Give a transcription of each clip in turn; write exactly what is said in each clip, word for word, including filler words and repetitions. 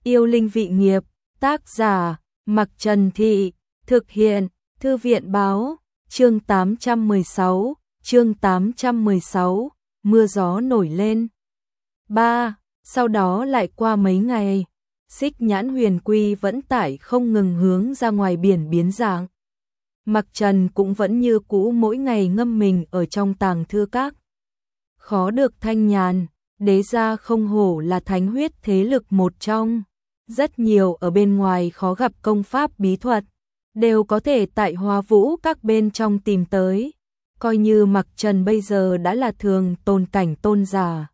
Yêu linh vị nghiệp, tác giả, Mặc Trần Thị, thực hiện, Thư viện báo, chương tám trăm mười sáu, chương tám trăm mười sáu, mưa gió nổi lên. ba. Sau đó lại qua mấy ngày, Xích Nhãn Huyền Quy vẫn tải không ngừng hướng ra ngoài biển biến dạng. Mặc Trần cũng vẫn như cũ mỗi ngày ngâm mình ở trong tàng thư các. Khó được thanh nhàn, đế gia không hổ là thánh huyết thế lực một trong. Rất nhiều ở bên ngoài khó gặp công pháp bí thuật, đều có thể tại Hoa Vũ các bên trong tìm tới. Coi như Mặc Trần bây giờ đã là thường tôn cảnh tôn giả,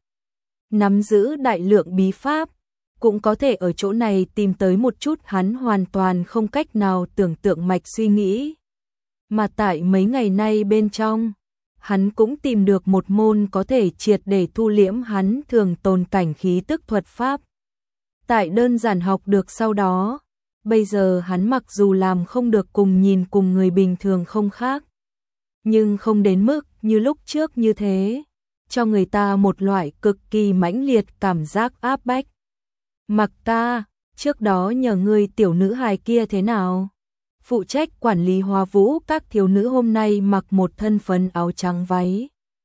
nắm giữ đại lượng bí pháp, cũng có thể ở chỗ này tìm tới một chút hắn hoàn toàn không cách nào tưởng tượng mạch suy nghĩ. Mà tại mấy ngày nay bên trong, hắn cũng tìm được một môn có thể triệt để thu liễm hắn thường tồn cảnh khí tức thuật pháp. Tại đơn giản học được sau đó, bây giờ hắn mặc dù làm không được cùng nhìn cùng người bình thường không khác, nhưng không đến mức như lúc trước như thế, cho người ta một loại cực kỳ mãnh liệt cảm giác áp bách. Mặc ca, trước đó nhờ ngươi tiểu nữ hài kia thế nào? Phụ trách quản lý Hoa Vũ các thiếu nữ hôm nay mặc một thân phấn áo trắng váy.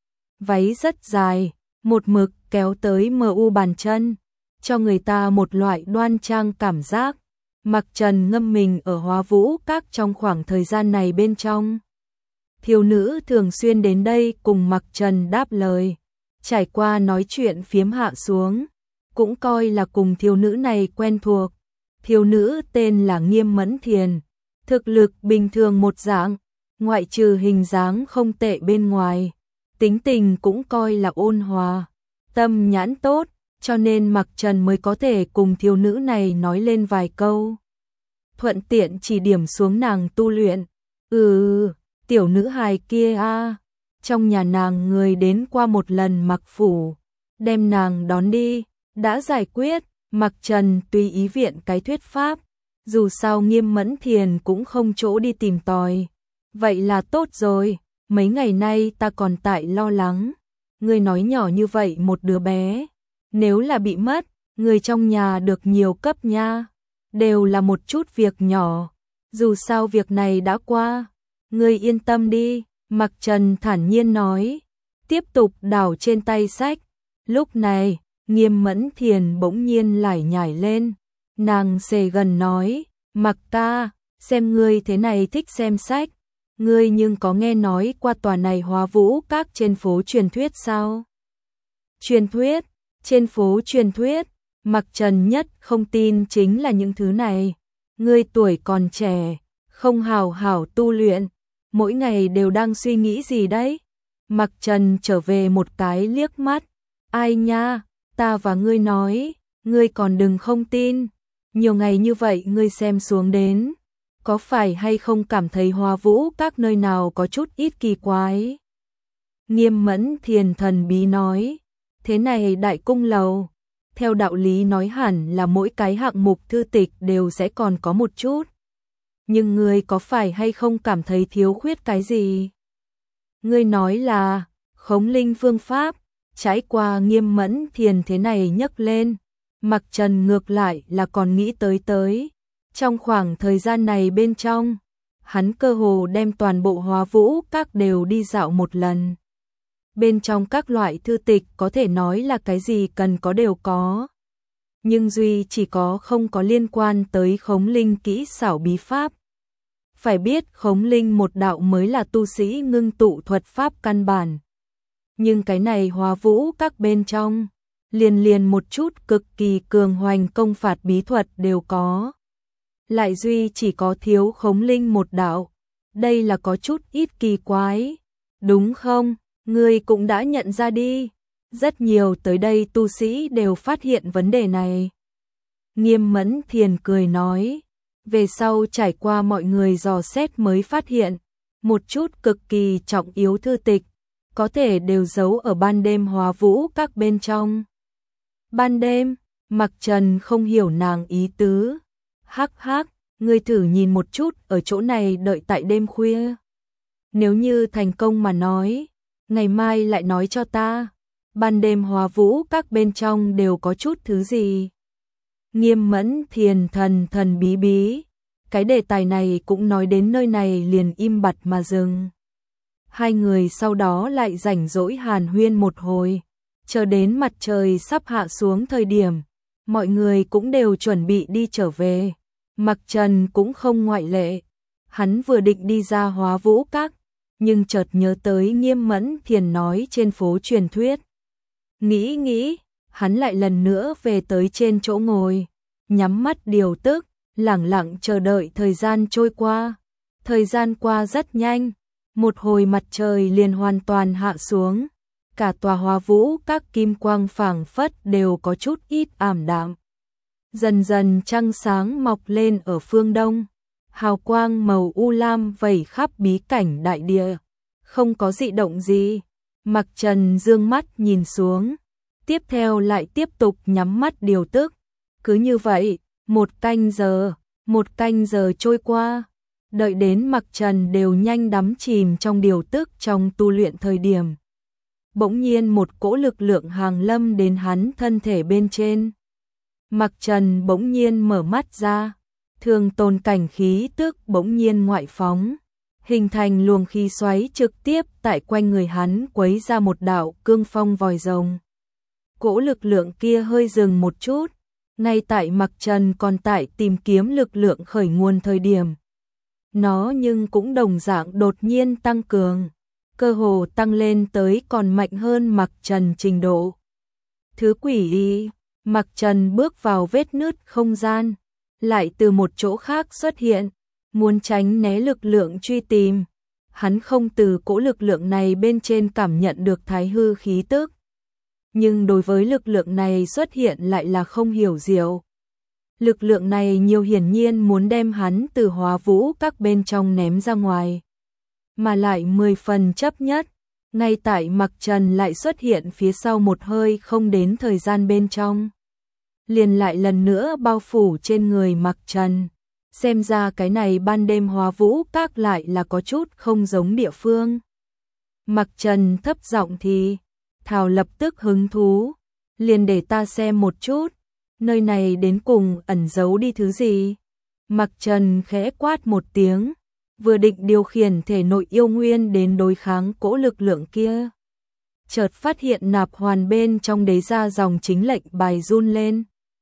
Váy rất dài, một mực kéo tới mờ u bàn chân, cho người ta một loại đoan trang cảm giác. Mặc Trần ngâm mình ở Hoa Vũ các trong khoảng thời gian này bên trong. Thiếu nữ thường xuyên đến đây cùng Mặc Trần đáp lời, trải qua nói chuyện phiếm hạ xuống, cũng coi là cùng thiếu nữ này quen thuộc. Thiếu nữ tên là Nghiêm Mẫn Thiền, thực lực bình thường một dạng, ngoại trừ hình dáng không tệ bên ngoài, tính tình cũng coi là ôn hòa, tâm nhãn tốt, cho nên Mặc Trần mới có thể cùng thiếu nữ này nói lên vài câu, thuận tiện chỉ điểm xuống nàng tu luyện. Ừ, tiểu nữ hài kia a, trong nhà nàng người đến qua một lần Mặc phủ, đem nàng đón đi, đã giải quyết. Mặc Trần tùy ý viện cái thuyết pháp, dù sao Nghiêm Mẫn Thiền cũng không chỗ đi tìm tòi. Vậy là tốt rồi, mấy ngày nay ta còn tại lo lắng. Ngươi nói nhỏ như vậy một đứa bé, nếu là bị mất, người trong nhà được nhiều cấp nha. Đều là một chút việc nhỏ, dù sao việc này đã qua. Ngươi yên tâm đi, Mặc Trần thản nhiên nói, tiếp tục đảo trên tay sách. Lúc này, Nghiêm Mẫn Thiền bỗng nhiên lải nhải lên, nàng xề gần nói, Mặc ca, xem ngươi thế này thích xem sách, ngươi nhưng có nghe nói qua tòa này Hoa Vũ các trên phố truyền thuyết sao? Truyền thuyết, trên phố truyền thuyết, Mặc Trần nhất không tin chính là những thứ này. Ngươi tuổi còn trẻ, không hào hảo tu luyện, mỗi ngày đều đang suy nghĩ gì đấy? Mặc Trần trở về một cái liếc mắt, ai nha? Ta và ngươi nói, ngươi còn đừng không tin, nhiều ngày như vậy ngươi xem xuống đến, có phải hay không cảm thấy Hoa Vũ các nơi nào có chút ít kỳ quái? Nghiêm Mẫn Thiền thần bí nói, thế này đại cung lầu, theo đạo lý nói hẳn là mỗi cái hạng mục thư tịch đều sẽ còn có một chút. Nhưng ngươi có phải hay không cảm thấy thiếu khuyết cái gì? Ngươi nói là khống linh phương pháp. Trải qua Nghiêm Mẫn Thiền thế này nhấc lên, Mặc Trần ngược lại là còn nghĩ tới tới. Trong khoảng thời gian này bên trong, hắn cơ hồ đem toàn bộ Hoa Vũ các đều đi dạo một lần. Bên trong các loại thư tịch có thể nói là cái gì cần có đều có. Nhưng duy chỉ có không có liên quan tới khống linh kỹ xảo bí pháp. Phải biết khống linh một đạo mới là tu sĩ ngưng tụ thuật pháp căn bản. Nhưng cái này Hoa Vũ các bên trong, liền liền một chút cực kỳ cường hoành công phạt bí thuật đều có. Lại duy chỉ có thiếu khống linh một đạo, đây là có chút ít kỳ quái, đúng không? Ngươi cũng đã nhận ra đi, rất nhiều tới đây tu sĩ đều phát hiện vấn đề này. Nghiêm Mẫn Thiền cười nói, về sau trải qua mọi người dò xét mới phát hiện, một chút cực kỳ trọng yếu thư tịch, có thể đều giấu ở ban đêm Hoa Vũ các bên trong. Ban đêm, Mặc Trần không hiểu nàng ý tứ. Hắc hắc, ngươi thử nhìn một chút ở chỗ này đợi tại đêm khuya. Nếu như thành công mà nói, ngày mai lại nói cho ta, ban đêm Hoa Vũ các bên trong đều có chút thứ gì. Nghiêm Mẫn Thiền thần thần bí bí. Cái đề tài này cũng nói đến nơi này liền im bặt mà dừng. Hai người sau đó lại rảnh rỗi hàn huyên một hồi, chờ đến mặt trời sắp hạ xuống thời điểm, mọi người cũng đều chuẩn bị đi trở về. Mặc Trần cũng không ngoại lệ. Hắn vừa định đi ra Hóa Vũ Các, nhưng chợt nhớ tới Nghiêm Mẫn Thiền nói trên phố truyền thuyết. Nghĩ nghĩ, hắn lại lần nữa về tới trên chỗ ngồi, nhắm mắt điều tức, lẳng lặng chờ đợi thời gian trôi qua. Thời gian qua rất nhanh, một hồi mặt trời liền hoàn toàn hạ xuống, cả tòa Hóa Vũ Các kim quang phảng phất đều có chút ít ảm đạm. Dần dần trăng sáng mọc lên ở phương đông, hào quang màu u lam vẩy khắp bí cảnh đại địa, không có dị động gì. Mặc Trần dương mắt nhìn xuống, tiếp theo lại tiếp tục nhắm mắt điều tức. Cứ như vậy, một canh giờ, một canh giờ trôi qua, đợi đến Mặc Trần đều nhanh đắm chìm trong điều tức trong tu luyện thời điểm. Bỗng nhiên một cỗ lực lượng hàng lâm đến hắn thân thể bên trên. Mặc Trần bỗng nhiên mở mắt ra, thường tồn cảnh khí tức bỗng nhiên ngoại phóng, hình thành luồng khí xoáy trực tiếp tại quanh người hắn quấy ra một đạo cương phong vòi rồng. Cỗ lực lượng kia hơi dừng một chút, ngay tại Mặc Trần còn tại tìm kiếm lực lượng khởi nguồn thời điểm. Nó nhưng cũng đồng dạng đột nhiên tăng cường, cơ hồ tăng lên tới còn mạnh hơn Mặc Trần trình độ. Thứ quỷ đi, Mặc Trần bước vào vết nứt không gian, lại từ một chỗ khác xuất hiện, muốn tránh né lực lượng truy tìm. Hắn không từ cỗ lực lượng này bên trên cảm nhận được thái hư khí tức. Nhưng đối với lực lượng này xuất hiện lại là không hiểu diệu. Lực lượng này nhiều hiển nhiên muốn đem hắn từ Hóa Vũ Các bên trong ném ra ngoài. Mà lại mười phần chấp nhất, ngay tại Mặc Trần lại xuất hiện phía sau một hơi không đến thời gian bên trong. Liền lại lần nữa bao phủ trên người Mặc Trần. Xem ra cái này ban đêm Hóa Vũ Các lại là có chút không giống địa phương. Mặc Trần thấp giọng thì, Thảo lập tức hứng thú, liền để ta xem một chút, nơi này đến cùng ẩn giấu đi thứ gì. Mặc Trần khẽ quát một tiếng, vừa định điều khiển thể nội yêu nguyên đến đối kháng cỗ lực lượng kia. Chợt phát hiện nạp hoàn bên trong đế ra dòng chính lệnh bài run lên.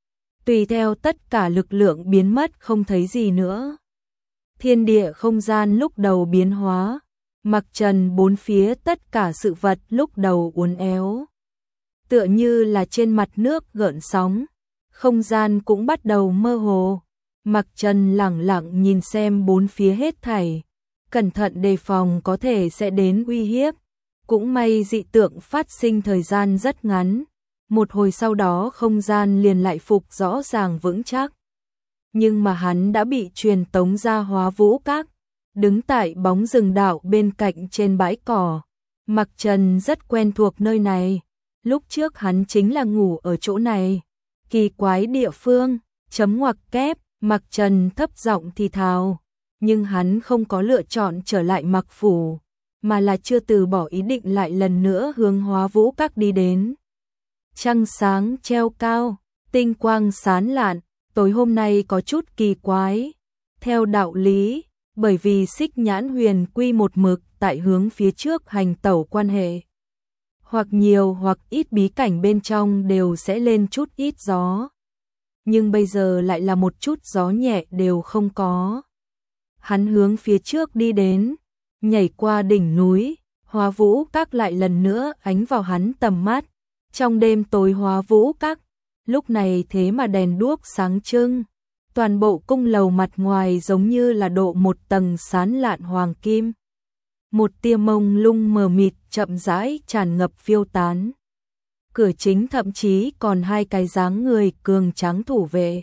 Tùy theo tất cả lực lượng biến mất không thấy gì nữa. Thiên địa không gian lúc đầu biến hóa, Mặc Trần bốn phía tất cả sự vật lúc đầu uốn éo. Tựa như là trên mặt nước gợn sóng, không gian cũng bắt đầu mơ hồ. Mặc Trần lẳng lặng nhìn xem bốn phía hết thảy, cẩn thận đề phòng có thể sẽ đến uy hiếp. Cũng may dị tượng phát sinh thời gian rất ngắn, một hồi sau đó không gian liền lại phục rõ ràng vững chắc. Nhưng mà hắn đã bị truyền tống ra Hóa Vũ Các, đứng tại bóng rừng đạo bên cạnh trên bãi cỏ. Mặc Trần rất quen thuộc nơi này, lúc trước hắn chính là ngủ ở chỗ này. Kỳ quái địa phương, chấm ngoặc kép, Mặc Trần thấp giọng thì thào, nhưng hắn không có lựa chọn trở lại Mặc phủ, mà là chưa từ bỏ ý định lại lần nữa hướng Hóa Vũ Các đi đến. Trăng sáng treo cao, tinh quang sáng lạn, tối hôm nay có chút kỳ quái. Theo đạo lý, bởi vì Xích Nhãn Huyền Quy một mực tại hướng phía trước hành tẩu quan hệ, hoặc nhiều hoặc ít bí cảnh bên trong đều sẽ lên chút ít gió. Nhưng bây giờ lại là một chút gió nhẹ đều không có. Hắn hướng phía trước đi đến, nhảy qua đỉnh núi, Hóa Vũ Các lại lần nữa ánh vào hắn tầm mắt. Trong đêm tối Hóa Vũ Các, lúc này thế mà đèn đuốc sáng trưng, toàn bộ cung lầu mặt ngoài giống như là độ một tầng sán lạn hoàng kim. Một tia mông lung mờ mịt chậm rãi tràn ngập phiêu tán. Cửa chính thậm chí còn hai cái dáng người cường tráng thủ vệ.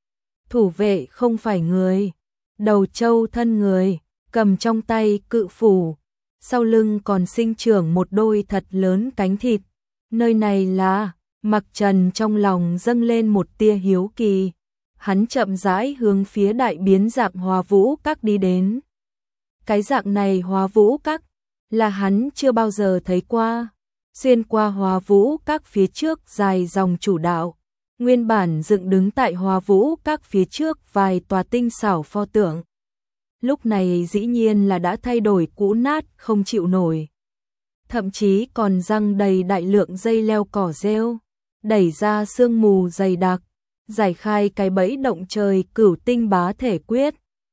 Thủ vệ không phải người, đầu trâu thân người, cầm trong tay cự phủ, sau lưng còn sinh trưởng một đôi thật lớn cánh thịt. Nơi này là, Mặc Trần trong lòng dâng lên một tia hiếu kỳ. Hắn chậm rãi hướng phía đại biến dạng Hóa Vũ Các đi đến. Cái dạng này Hóa Vũ Các là hắn chưa bao giờ thấy qua. Xuyên qua Hóa Vũ Các phía trước dài dòng chủ đạo, Nguyên bản dựng đứng tại Hoa Vũ Các phía trước vài tòa tinh xảo pho tượng. Lúc này dĩ nhiên là đã thay đổi cũ nát không chịu nổi. Thậm chí còn răng đầy đại lượng dây leo cỏ rêu, đẩy ra sương mù dày đặc, giải khai cái bẫy động trời cửu tinh bá thể quyết.